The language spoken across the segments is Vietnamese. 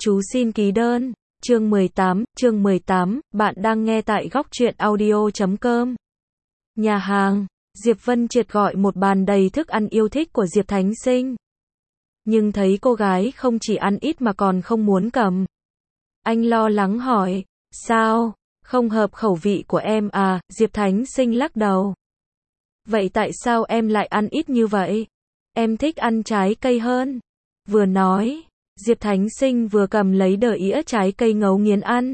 Chú xin ký đơn. Chương 18, bạn đang nghe tại góc truyện audio.com. Nhà hàng, Diệp Vân Triệt gọi một bàn đầy thức ăn yêu thích của Diệp Thánh Sinh. Nhưng thấy cô gái không chỉ ăn ít mà còn không muốn cầm. Anh lo lắng hỏi, sao, không hợp khẩu vị của em à? Diệp Thánh Sinh lắc đầu. Vậy tại sao em lại ăn ít như vậy? Em thích ăn trái cây hơn. Vừa nói, Diệp Thánh Sinh vừa cầm lấy đờ ĩa trái cây ngấu nghiến ăn.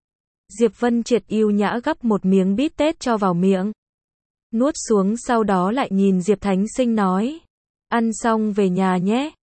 Diệp Vân Triệt yêu nhã gắp một miếng bít tết cho vào miệng. Nuốt xuống sau đó lại nhìn Diệp Thánh Sinh nói. Ăn xong về nhà nhé.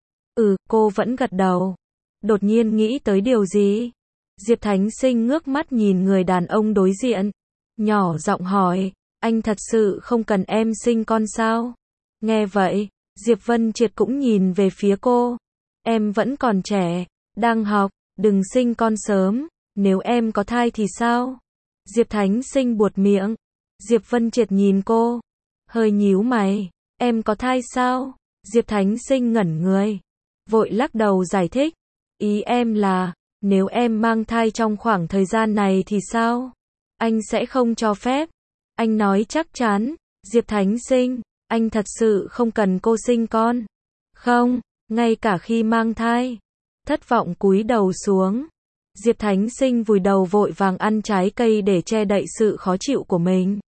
Cô vẫn gật đầu. Đột nhiên nghĩ tới điều gì? Diệp Thánh Sinh ngước mắt nhìn người đàn ông đối diện. Nhỏ giọng hỏi, anh thật sự không cần em sinh con sao? Nghe vậy, Diệp Vân Triệt cũng nhìn về phía cô. Em vẫn còn trẻ, đang học, đừng sinh con sớm, nếu em có thai thì sao? Diệp Thánh Sinh buột miệng. Diệp Vân Triệt nhìn cô, hơi nhíu mày, em có thai sao? Diệp Thánh Sinh ngẩn người, vội lắc đầu giải thích, ý em là, nếu em mang thai trong khoảng thời gian này thì sao? Anh sẽ không cho phép. Anh nói chắc chắn. Diệp Thánh Sinh, anh thật sự không cần cô sinh con. Không, ngay cả khi mang thai. Thất vọng cúi đầu xuống. Diệp Thánh Sinh vùi đầu vội vàng ăn trái cây để che đậy sự khó chịu của mình.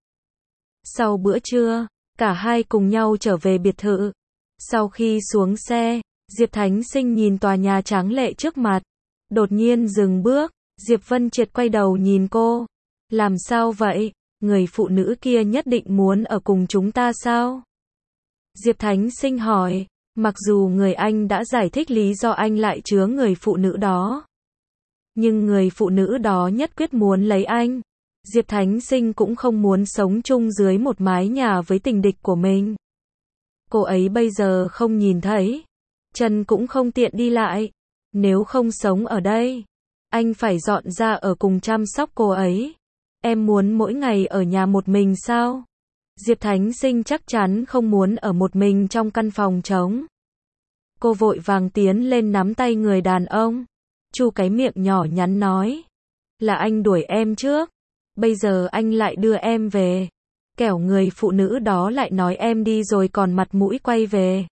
Sau bữa trưa, cả hai cùng nhau trở về biệt thự. Sau khi xuống xe, Diệp Thánh Sinh nhìn tòa nhà tráng lệ trước mặt. Đột nhiên dừng bước, Diệp Vân Triệt quay đầu nhìn cô. Làm sao vậy? Người phụ nữ kia nhất định muốn ở cùng chúng ta sao? Diệp Thánh Sinh hỏi, mặc dù người anh đã giải thích lý do anh lại chứa người phụ nữ đó. Nhưng người phụ nữ đó nhất quyết muốn lấy anh. Diệp Thánh Sinh cũng không muốn sống chung dưới một mái nhà với tình địch của mình. Cô ấy bây giờ không nhìn thấy. Chân cũng không tiện đi lại. Nếu không sống ở đây, anh phải dọn ra ở cùng chăm sóc cô ấy. Em muốn mỗi ngày ở nhà một mình sao? Diệp Thánh Sinh chắc chắn không muốn ở một mình trong căn phòng trống. Cô vội vàng tiến lên nắm tay người đàn ông. Chu cái miệng nhỏ nhắn nói. Là anh đuổi em trước. Bây giờ anh lại đưa em về. Kẻo người phụ nữ đó lại nói em đi rồi còn mặt mũi quay về.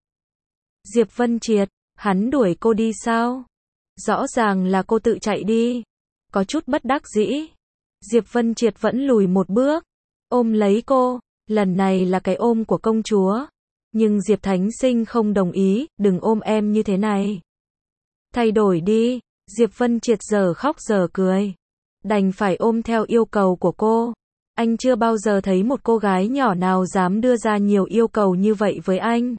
Diệp Vân Triệt, hắn đuổi cô đi sao? Rõ ràng là cô tự chạy đi. Có chút bất đắc dĩ. Diệp Vân Triệt vẫn lùi một bước. Ôm lấy cô. Lần này là cái ôm của công chúa. Nhưng Diệp Thánh Sinh không đồng ý. Đừng ôm em như thế này. Thay đổi đi. Diệp Vân Triệt giờ khóc giờ cười. Đành phải ôm theo yêu cầu của cô. Anh chưa bao giờ thấy một cô gái nhỏ nào dám đưa ra nhiều yêu cầu như vậy với anh.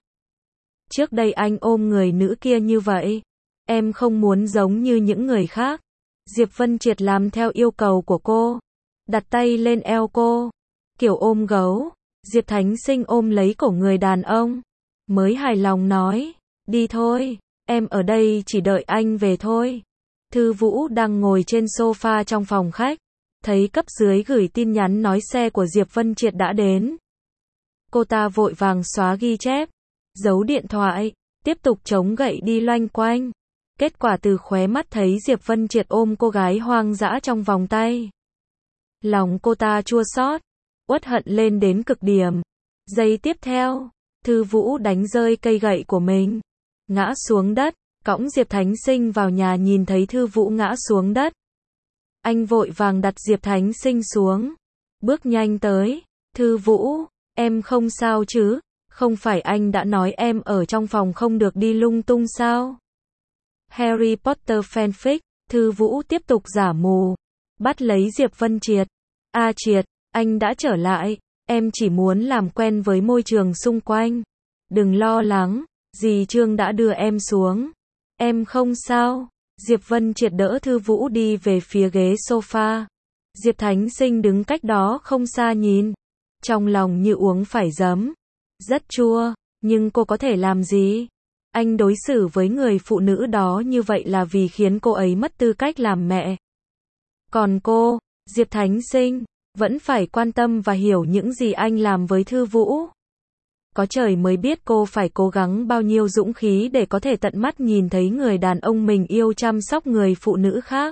Trước đây anh ôm người nữ kia như vậy. Em không muốn giống như những người khác. Diệp Vân Triệt làm theo yêu cầu của cô. Đặt tay lên eo cô. Kiểu ôm gấu. Diệp Thánh Sinh ôm lấy cổ người đàn ông. Mới hài lòng nói. Đi thôi. Em ở đây chỉ đợi anh về thôi. Thư Vũ đang ngồi trên sofa trong phòng khách. Thấy cấp dưới gửi tin nhắn nói xe của Diệp Vân Triệt đã đến. Cô ta vội vàng xóa ghi chép. Giấu điện thoại. Tiếp tục chống gậy đi loanh quanh. Kết quả từ khóe mắt thấy Diệp Vân Triệt ôm cô gái hoang dã trong vòng tay. Lòng cô ta chua xót, uất hận lên đến cực điểm. Giây tiếp theo, Thư Vũ đánh rơi cây gậy của mình. Ngã xuống đất, cõng Diệp Thánh Sinh vào nhà nhìn thấy Thư Vũ ngã xuống đất. Anh vội vàng đặt Diệp Thánh Sinh xuống. Bước nhanh tới. Thư Vũ, em không sao chứ? Không phải anh đã nói em ở trong phòng không được đi lung tung sao? Harry Potter fanfic. Thư Vũ tiếp tục giả mù. Bắt lấy Diệp Vân Triệt. Triệt, anh đã trở lại. Em chỉ muốn làm quen với môi trường xung quanh. Đừng lo lắng. Dì Trương đã đưa em xuống. Em không sao. Diệp Vân Triệt đỡ Thư Vũ đi về phía ghế sofa. Diệp Thánh Sinh đứng cách đó không xa nhìn. Trong lòng như uống phải giấm. Rất chua, nhưng cô có thể làm gì? Anh đối xử với người phụ nữ đó như vậy là vì khiến cô ấy mất tư cách làm mẹ. Còn cô, Diệp Thánh Sinh, vẫn phải quan tâm và hiểu những gì anh làm với Thư Vũ. Có trời mới biết cô phải cố gắng bao nhiêu dũng khí để có thể tận mắt nhìn thấy người đàn ông mình yêu chăm sóc người phụ nữ khác.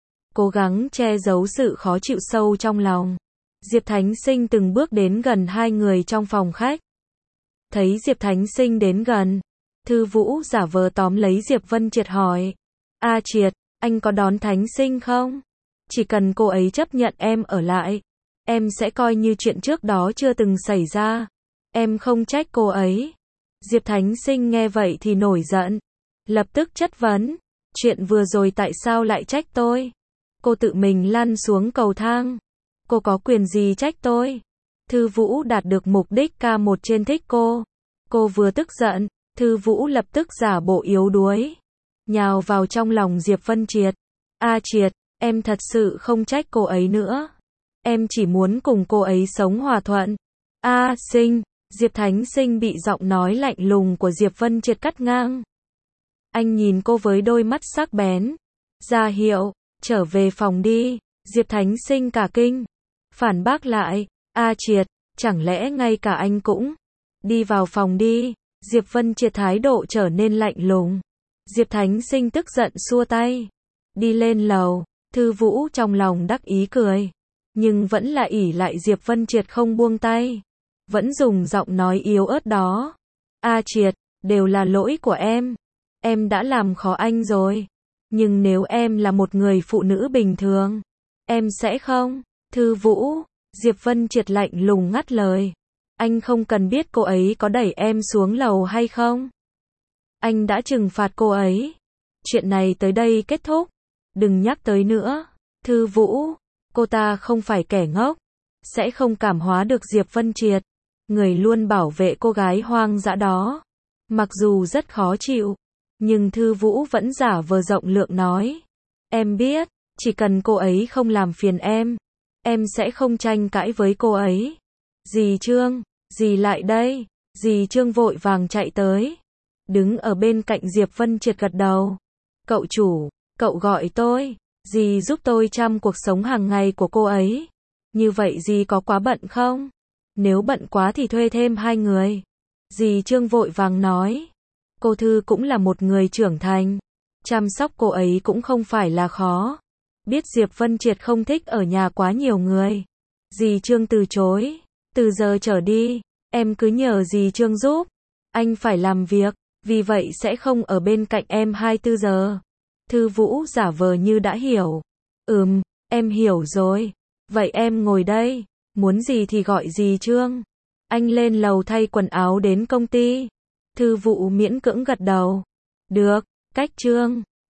Cố gắng che giấu sự khó chịu sâu trong lòng. Diệp Thánh Sinh từng bước đến gần hai người trong phòng khách. Thấy Diệp Thánh Sinh đến gần, Thư Vũ giả vờ tóm lấy Diệp Vân Triệt hỏi. A Triệt, anh có đón Thánh Sinh không? Chỉ cần cô ấy chấp nhận em ở lại, em sẽ coi như chuyện trước đó chưa từng xảy ra. Em không trách cô ấy. Diệp Thánh Sinh nghe vậy thì nổi giận. Lập tức chất vấn. Chuyện vừa rồi tại sao lại trách tôi? Cô tự mình lăn xuống cầu thang. Cô có quyền gì trách tôi? Thư Vũ đạt được mục đích K1 trên thích cô. Cô vừa tức giận, Thư Vũ lập tức giả bộ yếu đuối, nhào vào trong lòng Diệp Vân Triệt. A Triệt, em thật sự không trách cô ấy nữa. Em chỉ muốn cùng cô ấy sống hòa thuận. A Sinh, Diệp Thánh Sinh bị giọng nói lạnh lùng của Diệp Vân Triệt cắt ngang. Anh nhìn cô với đôi mắt sắc bén. Ra hiệu, trở về phòng đi. Diệp Thánh Sinh cả kinh. Phản bác lại. A Triệt, chẳng lẽ ngay cả anh cũng? Đi vào phòng đi. Diệp Vân Triệt thái độ trở nên lạnh lùng. Diệp Thánh Sinh tức giận xua tay. Đi lên lầu. Thư Vũ trong lòng đắc ý cười. Nhưng vẫn là ỷ lại Diệp Vân Triệt không buông tay. Vẫn dùng giọng nói yếu ớt đó. A Triệt, đều là lỗi của em. Em đã làm khó anh rồi. Nhưng nếu em là một người phụ nữ bình thường, em sẽ không. Thư Vũ, Diệp Vân Triệt lạnh lùng ngắt lời. Anh không cần biết cô ấy có đẩy em xuống lầu hay không. Anh đã trừng phạt cô ấy. Chuyện này tới đây kết thúc. Đừng nhắc tới nữa. Thư Vũ, cô ta không phải kẻ ngốc. Sẽ không cảm hóa được Diệp Vân Triệt, người luôn bảo vệ cô gái hoang dã đó. Mặc dù rất khó chịu, nhưng Thư Vũ vẫn giả vờ rộng lượng nói. Em biết, chỉ cần cô ấy không làm phiền em sẽ không tranh cãi với cô ấy. Dì Trương, dì lại đây. Dì Trương vội vàng chạy tới, đứng ở bên cạnh Diệp Vân Triệt gật đầu. Cậu chủ, cậu gọi tôi, dì giúp tôi chăm cuộc sống hàng ngày của cô ấy. Như vậy dì có quá bận không? Nếu bận quá thì thuê thêm 2 người. Dì Trương vội vàng nói. Cô Thư cũng là một người trưởng thành. Chăm sóc cô ấy cũng không phải là khó. Biết Diệp Vân Triệt không thích ở nhà quá nhiều người, dì Trương từ chối. Từ giờ trở đi, em cứ nhờ dì Trương giúp. Anh phải làm việc, vì vậy sẽ không ở bên cạnh em 24 giờ. Thư Vũ giả vờ như đã hiểu. Em hiểu rồi. Vậy em ngồi đây. Muốn gì thì gọi dì Trương. Anh lên lầu thay quần áo đến công ty. Thư Vũ miễn cưỡng gật đầu. Được, cách Trương.